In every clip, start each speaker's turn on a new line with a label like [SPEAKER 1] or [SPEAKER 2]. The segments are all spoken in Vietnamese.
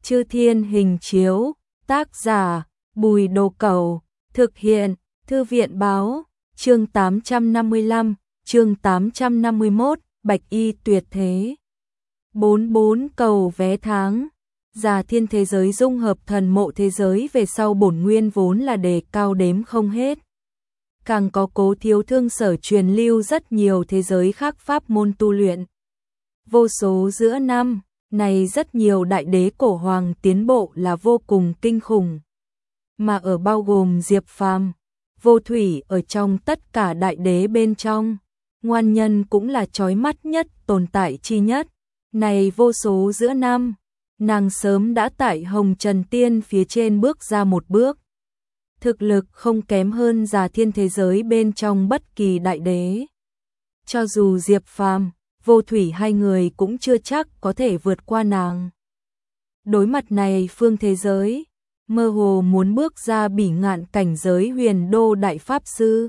[SPEAKER 1] Chư Thiên Hình Chiếu, tác giả Bùi Đồ Cẩu, thực hiện Thư viện Báo, chương 855, chương 851, Bạch Y Tuyệt Thế. 44 cầu vé tháng. Già Thiên thế giới dung hợp thần mộ thế giới về sau bổn nguyên vốn là đề cao đếm không hết. Càng có Cố Thiếu Thương sở truyền lưu rất nhiều thế giới khác pháp môn tu luyện. Vô số giữa năm này rất nhiều đại đế cổ hoàng tiến bộ là vô cùng kinh khủng. Mà ở bao gồm Diệp Phàm, Vô Thủy ở trong tất cả đại đế bên trong, Ngoan Nhân cũng là chói mắt nhất tồn tại chi nhất. Này vô số giữa năm, nàng sớm đã tại Hồng Trần Tiên phía trên bước ra một bước. Thực lực không kém hơn Già Thiên thế giới bên trong bất kỳ đại đế. Cho dù Diệp Phàm, Vô Thủy hai người cũng chưa chắc có thể vượt qua nàng. Đối mặt này phương thế giới, mơ hồ muốn bước ra bỉ ngạn cảnh giới Huyền Đô Đại Pháp Sư.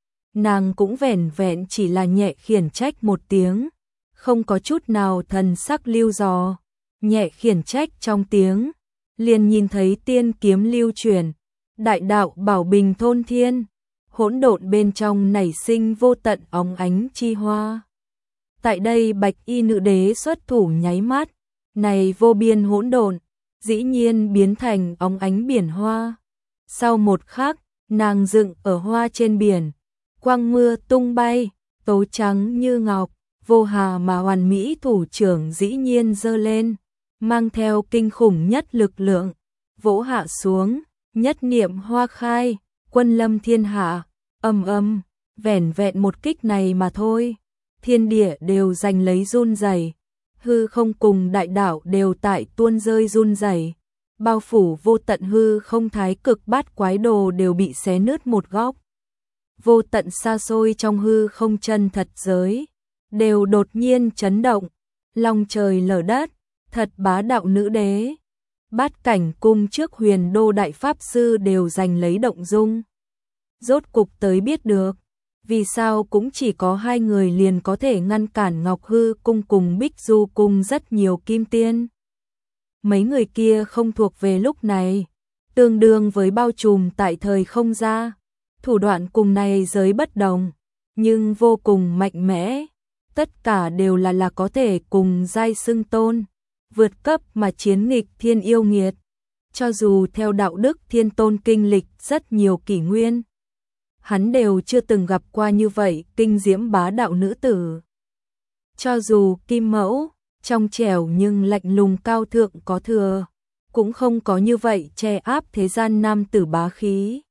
[SPEAKER 1] Nàng cũng vẻn vẹn chỉ là nhẹ khiển trách một tiếng, không có chút nào thần sắc lưu dò, nhẹ khiển trách trong tiếng, liền nhìn thấy tiên kiếm lưu chuyển, đại đạo bảo bình thôn thiên, hỗn độn bên trong nảy sinh vô tận óng ánh chi hoa. Tại đây Bạch Y nữ đế xuất thủ nháy mắt, này vô biên hỗn độn dĩ nhiên biến thành óng ánh biển hoa. Sau một khắc, nàng dựng ở hoa trên biển, quang mưa tung bay, tố trắng như ngọc, vô hà mà hoàn mỹ thủ trưởng dĩ nhiên giơ lên, mang theo kinh khủng nhất lực lượng, vỗ hạ xuống, nhất niệm hoa khai, quân lâm thiên hạ, ầm, vẻn vẹn một kích này mà thôi, thiên địa đều giành lấy run rẩy, hư không cùng đại đạo đều tại tuôn rơi run rẩy, bao phủ vô tận hư không thái cực bát quái đồ đều bị xé nứt một góc. Vô tận xa xôi trong hư không chân thật giới đều đột nhiên chấn động, long trời lở đất, thật bá đạo nữ đế. Bát cảnh cung trước Huyền Đô Đại Pháp Sư đều giành lấy động dung. Rốt cục tới biết được, vì sao cũng chỉ có hai người liền có thể ngăn cản Ngọc Hư cung cùng Bích Du cung rất nhiều kim tiên. Mấy người kia không thuộc về lúc này, tương đương với bao trùm tại thời không ra, thủ đoạn cùng này giới bất đồng, nhưng vô cùng mạnh mẽ, tất cả đều là có thể cùng giai xưng tôn, vượt cấp mà chiến nghịch thiên yêu nghiệt. Cho dù theo đạo đức thiên tôn kinh lịch rất nhiều kỷ nguyên, hắn đều chưa từng gặp qua như vậy kinh diễm bá đạo nữ tử. Cho dù Kim Mẫu, trong trẻo nhưng lạnh lùng cao thượng có thừa, cũng không có như vậy che áp thế gian nam tử bá khí.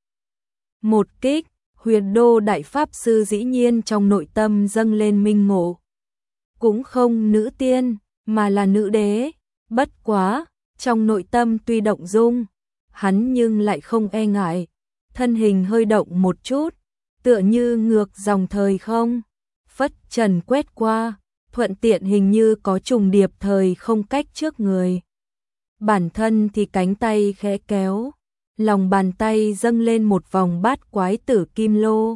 [SPEAKER 1] Một kích, Huyền Đô Đại Pháp Sư dĩ nhiên trong nội tâm dâng lên minh ngộ. Cũng không nữ tiên, mà là nữ đế, bất quá, trong nội tâm tuy động dung, hắn nhưng lại không e ngại, thân hình hơi động một chút, tựa như ngược dòng thời không, phất trần quét qua, thuận tiện hình như có trùng điệp thời không cách trước người. Bản thân thì cánh tay khẽ kéo, lòng bàn tay dâng lên một vòng bát quái tử kim lô.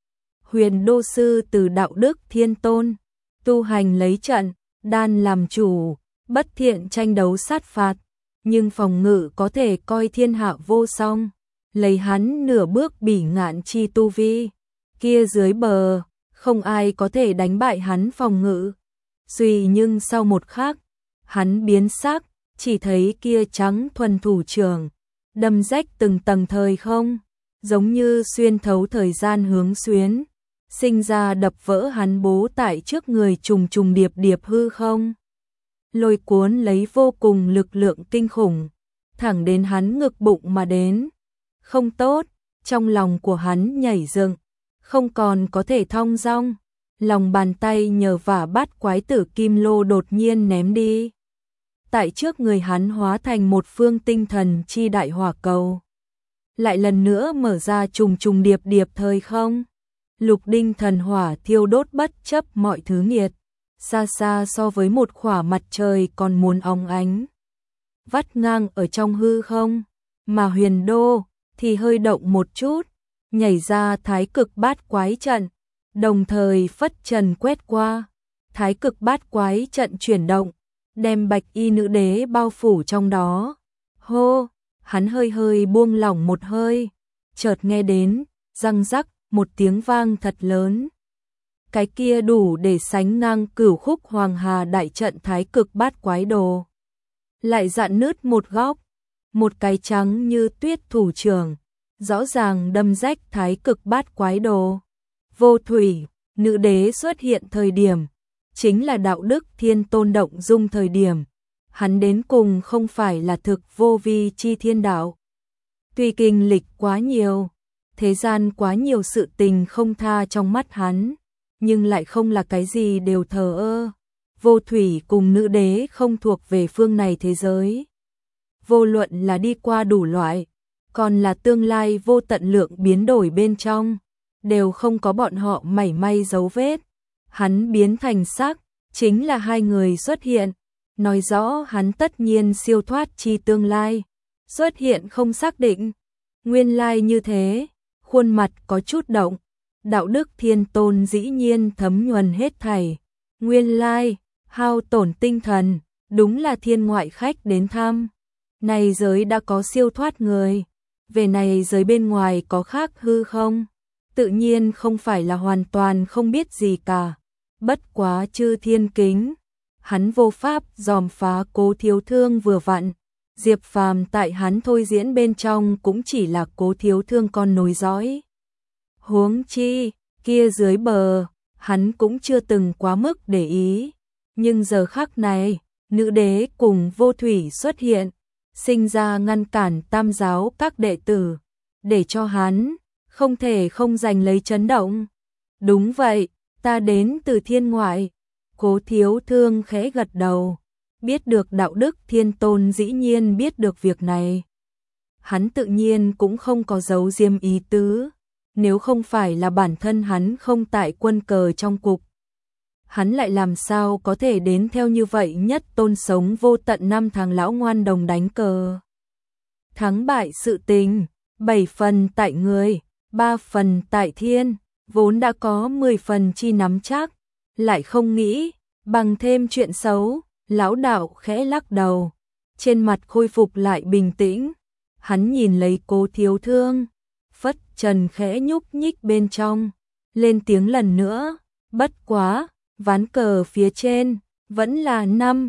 [SPEAKER 1] Huyền Đô sư từ đạo đức thiên tôn, tu hành lấy trận, đan làm chủ, bất thiện tranh đấu sát phạt, nhưng phòng ngự có thể coi thiên hạ vô song, lấy hắn nửa bước bỉ ngạn chi tu vi, kia dưới bờ, không ai có thể đánh bại hắn phòng ngự. Suy nhưng sau một khắc, hắn biến sắc, chỉ thấy kia trắng thuần thủ trưởng, đâm rách từng tầng thời không, giống như xuyên thấu thời gian hướng xuyến, sinh ra đập vỡ hắn bố tại trước người trùng trùng điệp điệp hư không. Lôi cuốn lấy vô cùng lực lượng kinh khủng, thẳng đến hắn ngực bụng mà đến. Không tốt, trong lòng của hắn nhảy dựng, không còn có thể thong dong, lòng bàn tay nhờ vả bát quái tử kim lô đột nhiên ném đi. Tại trước người hắn hóa thành một phương tinh thần chi đại hỏa cầu. Lại lần nữa mở ra trùng trùng điệp điệp thời không. Lục đinh thần hỏa thiêu đốt bất chấp mọi thứ nghiệt, xa xa so với một khỏa mặt trời còn muốn óng ánh. Vắt ngang ở trong hư không, mà Huyền Đô thì hơi động một chút, nhảy ra thái cực bát quái trận, đồng thời phất trần quét qua. Thái cực bát quái trận chuyển động, đem bạch y nữ đế bao phủ trong đó. Hô, hắn hơi hơi buông lỏng một hơi, chợt nghe đến, răng rắc, một tiếng vang thật lớn. Cái kia đủ để sánh ngang Cửu Khúc Hoàng Hà đại trận Thái Cực Bát Quái Đồ. Lại dạn nứt một góc, một cái trắng như tuyết thủ trưởng, rõ ràng đâm rách Thái Cực Bát Quái Đồ. Vô thủy, nữ đế xuất hiện thời điểm, chính là đạo đức thiên tôn động dung thời điểm. Hắn đến cùng không phải là thực vô vi chi thiên đạo. Tuy kinh lịch quá nhiều, thế gian quá nhiều sự tình không tha trong mắt hắn, nhưng lại không là cái gì đều thờ ơ. Vô thủy cùng nữ đế không thuộc về phương này thế giới. Vô luận là đi qua đủ loại, còn là tương lai vô tận lượng biến đổi bên trong, đều không có bọn họ mảy may dấu vết. Hắn biến thành sắc, chính là hai người xuất hiện, nói rõ hắn tất nhiên siêu thoát chi tương lai. Xuất hiện không xác định, nguyên lai như thế, khuôn mặt có chút động. Đạo đức thiên tôn dĩ nhiên thấm nhuần hết thảy. Nguyên lai, hao tổn tinh thần, đúng là thiên ngoại khách đến thăm. Này giới đã có siêu thoát người, về này giới bên ngoài có khác hư không? Tự nhiên không phải là hoàn toàn không biết gì cả. Bất quá chư thiên kính, hắn vô pháp dòm phá Cố Thiếu Thương vừa vặn. Diệp Phàm tại hắn thôi diễn bên trong cũng chỉ là Cố Thiếu Thương con nối dõi. Huống chi, kia dưới bờ, hắn cũng chưa từng quá mức để ý. Nhưng giờ khắc này, nữ đế cùng vô thủy xuất hiện, sinh ra ngăn cản tam giáo các đệ tử, để cho hắn không thể không giành lấy chấn động. Đúng vậy, ta đến từ thiên ngoại. Cố Thiếu Thương khẽ gật đầu, biết được đạo đức thiên tôn dĩ nhiên biết được việc này. Hắn tự nhiên cũng không có giấu diêm ý tứ, nếu không phải là bản thân hắn không tại quân cờ trong cục. Hắn lại làm sao có thể đến theo như vậy nhất tôn sống vô tận năm tháng lão ngoan đồng đánh cờ. Thắng bại sự tình, 7 phần tại người, 3 phần tại thiên, vốn đã có 10 phần chi nắm chắc, lại không nghĩ, bằng thêm chuyện xấu, lão đạo khẽ lắc đầu, trên mặt khôi phục lại bình tĩnh. Hắn nhìn lấy Cố Thiếu Thương, phất trần khẽ nhúc nhích bên trong, lên tiếng lần nữa, bất quá, ván cờ phía trên, vẫn là 5,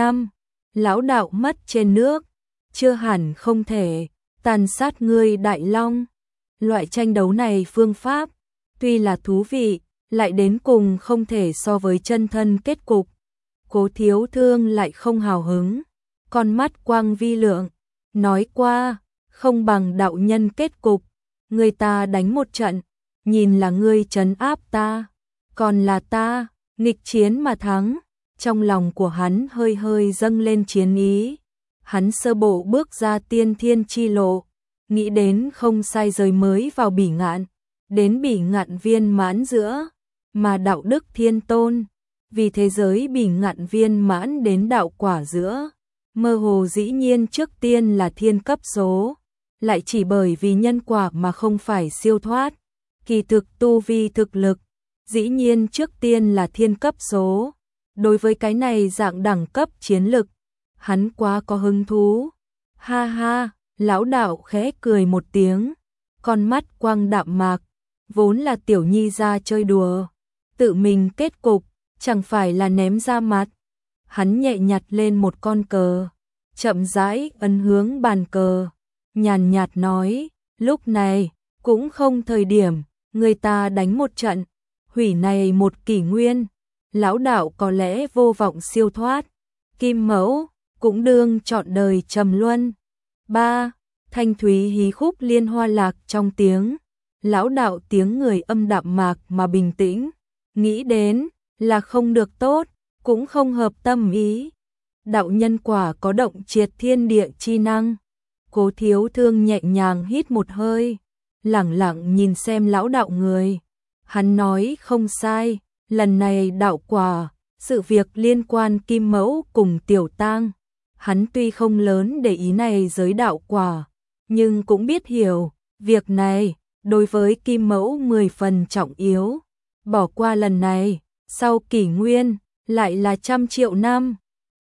[SPEAKER 1] lão đạo mất trên nước, chưa hẳn không thể, tàn sát ngươi Đại Long. Loại tranh đấu này phương pháp, tuy là thú vị, lại đến cùng không thể so với chân thân kết cục. Cố Thiếu Thương lại không hào hứng, con mắt quang vi lượng, nói qua, không bằng đạo nhân kết cục, người ta đánh một trận, nhìn là ngươi trấn áp ta, còn là ta, nghịch chiến mà thắng. Trong lòng của hắn hơi hơi dâng lên chiến ý, hắn sơ bộ bước ra tiên thiên chi lộ, nghĩ đến không sai rời mới vào bỉ ngạn, đến bỉ ngạn viên mãn giữa, mà đạo đức thiên tôn, vì thế giới bỉ ngạn viên mãn đến đạo quả giữa, mơ hồ dĩ nhiên trước tiên là thiên cấp số, lại chỉ bởi vì nhân quả mà không phải siêu thoát, kỳ thực tu vi thực lực, dĩ nhiên trước tiên là thiên cấp số. Đối với cái này dạng đẳng cấp chiến lực, hắn quá có hứng thú. Ha ha, lão đạo khẽ cười một tiếng, con mắt quang đạm mạc, vốn là tiểu nhi ra chơi đùa, tự mình kết cục, chẳng phải là ném ra mặt. Hắn nhẹ nhặt lên một con cờ, chậm rãi ấn hướng bàn cờ, nhàn nhạt nói, lúc này, cũng không thời điểm, người ta đánh một trận, hủy này một kỷ nguyên. Lão đạo có lẽ vô vọng siêu thoát, Kim Mẫu cũng đương trọn đời trầm luân. 3. Thanh thúy hí khúc liên hoa lạc trong tiếng, lão đạo tiếng người âm đạm mạc mà bình tĩnh, nghĩ đến là không được tốt, cũng không hợp tâm ý. Đạo nhân quả có động triệt thiên địa chi năng. Cố Thiếu Thương nhẹ nhàng hít một hơi, lẳng lặng nhìn xem lão đạo người. Hắn nói không sai. Lần này đạo quả, sự việc liên quan Kim Mẫu cùng Tiểu Tang, hắn tuy không lớn để ý này giới đạo quả, nhưng cũng biết hiểu, việc này, đối với Kim Mẫu 10 phần trọng yếu. Bỏ qua lần này, sau kỷ nguyên, lại là 100 triệu năm,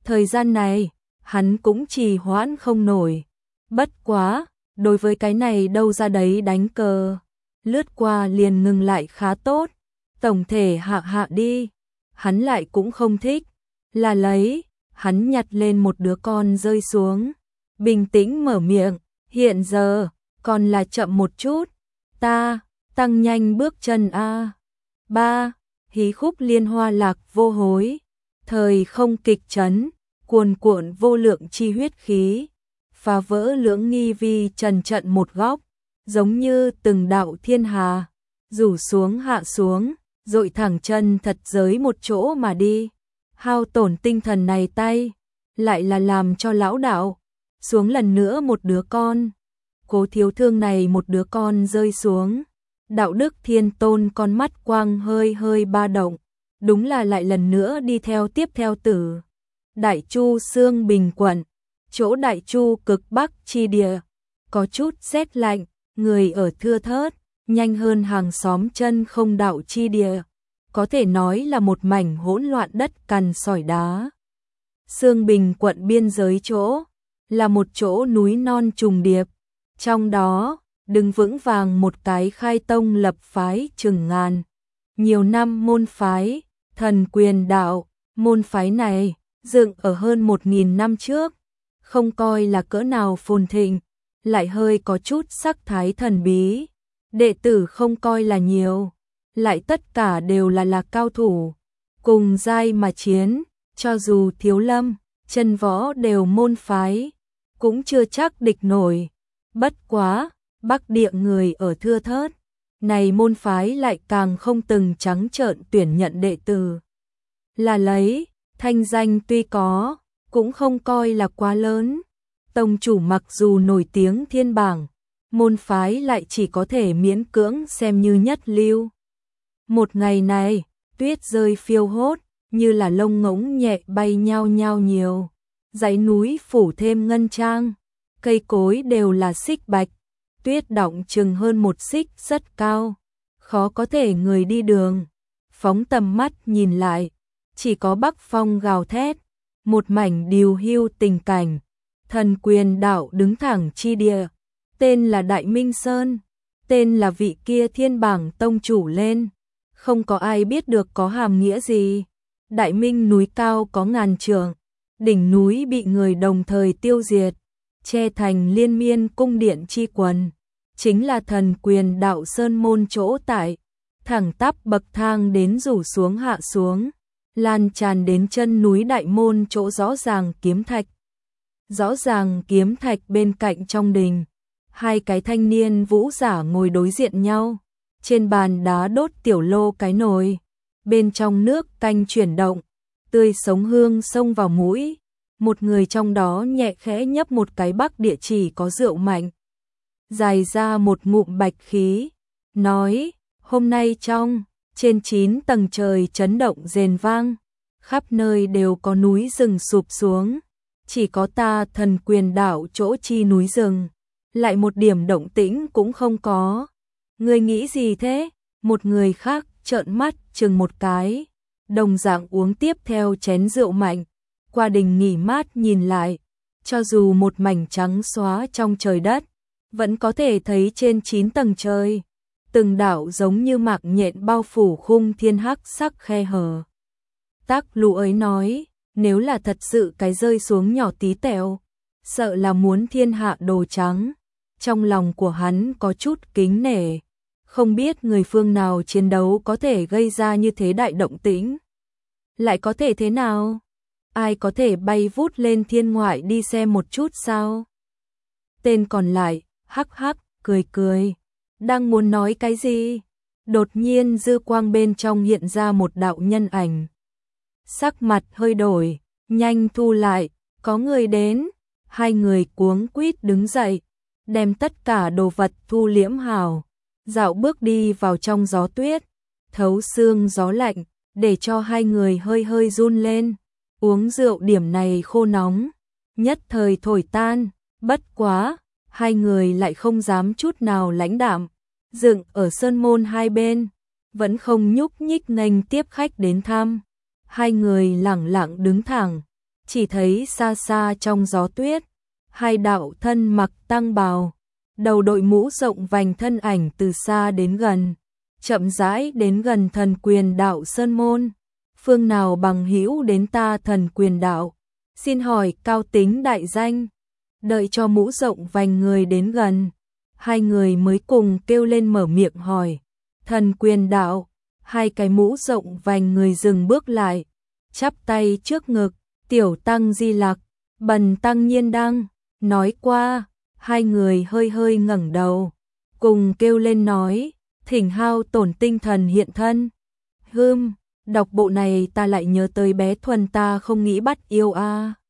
[SPEAKER 1] Thời gian này, hắn cũng trì hoãn không nổi. Bất quá, đối với cái này đâu ra đấy đánh cờ. Lướt qua liền ngừng lại khá tốt. Tổng thể hạ hạ đi. Hắn lại cũng không thích. Là lấy, hắn nhặt lên một đứa con rơi xuống. Bình tĩnh mở miệng, hiện giờ, còn là chậm một chút. Ta, tăng nhanh bước chân a. 3. Hí khúc liên hoa lạc vô hối. Thời không kịch chấn, cuồn cuộn vô lượng chi huyết khí. Phá vỡ lưỡng nghi vi trần trận một góc. Giống như từng đạo thiên hà. Rủ xuống hạ xuống, dội thẳng chân thật giới một chỗ mà đi. Hao tổn tinh thần này tay, lại là làm cho lão đạo. Xuống lần nữa một đứa con. Cố thiếu thương này một đứa con rơi xuống. Đạo đức thiên tôn con mắt quang hơi hơi ba động. Đúng là lại lần nữa đi theo tiếp theo tử. Đại Chu Xương Bình quận, chỗ Đại Chu cực bắc chi địa. Có chút rét lạnh, người ở thưa thớt, nhanh hơn hàng xóm chân không đạo chi địa. Có thể nói là một mảnh hỗn loạn đất cằn sỏi đá. Xương Bình quận biên giới chỗ, là một chỗ núi non trùng điệp. Trong đó, đứng vững vàng một cái khai tông lập phái chừng ngàn. Nhiều năm môn phái, thần quyền đạo, môn phái này, dựng ở hơn 1000 năm trước. Không coi là cỡ nào phồn thịnh, lại hơi có chút sắc thái thần bí. Đệ tử không coi là nhiều, lại tất cả đều là cao thủ. Cùng giai mà chiến, cho dù thiếu lâm, chân võ đều môn phái, cũng chưa chắc địch nổi. Bất quá, Bắc địa người ở thưa thớt, này môn phái lại càng không từng trắng trợn tuyển nhận đệ tử. Là lấy, thanh danh tuy có, cũng không coi là quá lớn. Tông chủ mặc dù nổi tiếng thiên bảng, môn phái lại chỉ có thể miễn cưỡng xem như nhất lưu. Một ngày này, tuyết rơi phiêu hốt, như là lông ngỗng nhẹ bay nhao nhao nhiều. Dãy núi phủ thêm ngân trang, cây cối đều là xích bạch, tuyết đọng chừng hơn một xích rất cao, khó có thể người đi đường. Phóng tầm mắt nhìn lại, chỉ có bắc phong gào thét, một mảnh điều hưu tình cảnh. Thần quyền đạo đứng thẳng chi địa, tên là Đại Minh Sơn, tên là vị kia thiên bảng tông chủ lên. Không có ai biết được có hàm nghĩa gì. Đại Minh núi cao có ngàn trượng, đỉnh núi bị người đồng thời tiêu diệt, che thành liên miên cung điện chi quần, chính là thần quyền đạo sơn môn chỗ tại, thẳng tắp bậc thang đến rủ xuống hạ xuống, lan tràn đến chân núi đại môn chỗ rõ ràng kiếm thạch. Rõ ràng kiếm thạch bên cạnh trong đình, hai cái thanh niên vũ giả ngồi đối diện nhau, trên bàn đá đốt tiểu lô cái nồi, bên trong nước canh chuyển động, tươi sống hương xông vào mũi. Một người trong đó nhẹ khẽ nhấp một cái bắc địa chỉ có rượu mạnh, dài ra một ngụm bạch khí, nói, hôm nay trên 9 tầng trời chấn động rền vang, khắp nơi đều có núi rừng sụp xuống, chỉ có ta thần quyền đạo chỗ chi núi rừng, lại một điểm động tĩnh cũng không có. Ngươi nghĩ gì thế? Một người khác trợn mắt chừng một cái, đồng dạng uống tiếp theo chén rượu mạnh. Qua đình nghỉ mát nhìn lại, cho dù một mảnh trắng xóa trong trời đất, vẫn có thể thấy trên 9 tầng trời, từng đảo giống như mạc nhện bao phủ khung thiên hắc sắc khe hở. Tác Lũ ấy nói, nếu là thật sự cái rơi xuống nhỏ tí tẹo, sợ là muốn thiên hạ đồ trắng. Trong lòng của hắn có chút kính nể, không biết người phương nào chiến đấu có thể gây ra như thế đại động tĩnh. Lại có thể thế nào? Ai có thể bay vút lên thiên ngoại đi xem một chút sao? Tên còn lại, hắc hắc, cười cười. Đang muốn nói cái gì? Đột nhiên dư quang bên trong hiện ra một đạo nhân ảnh. Sắc mặt hơi đổi, nhanh thu lại, có người đến. Hai người cuống quýt đứng dậy, đem tất cả đồ vật thu liễm hào, dạo bước đi vào trong gió tuyết, thấu xương gió lạnh, để cho hai người hơi hơi run lên. Uống rượu điểm này khô nóng, nhất thời thổi tan, bất quá, hai người lại không dám chút nào lãnh đạm, dựng ở sơn môn hai bên, vẫn không nhúc nhích nghênh tiếp khách đến thăm. Hai người lẳng lặng đứng thẳng, chỉ thấy xa xa trong gió tuyết, hai đạo thân mặc tăng bào, đầu đội mũ rộng vành thân ảnh từ xa đến gần, chậm rãi đến gần Thần Quyền Đạo sơn môn. Phương nào bằng hữu đến ta Thần Quyền Đạo, xin hỏi cao tính đại danh. Đợi cho mũ rộng vành người đến gần, hai người mới cùng kêu lên mở miệng hỏi. Thần Quyền Đạo, hai cái mũ rộng vành người dừng bước lại, chắp tay trước ngực, tiểu tăng Di Lặc, bần tăng Nhiên Đăng. Nói qua, hai người hơi hơi ngẩng đầu, cùng kêu lên nói, thỉnh hao tổn tinh thần hiện thân. Đọc bộ này ta lại nhớ tới bé Thuần ta không nghĩ bắt yêu a.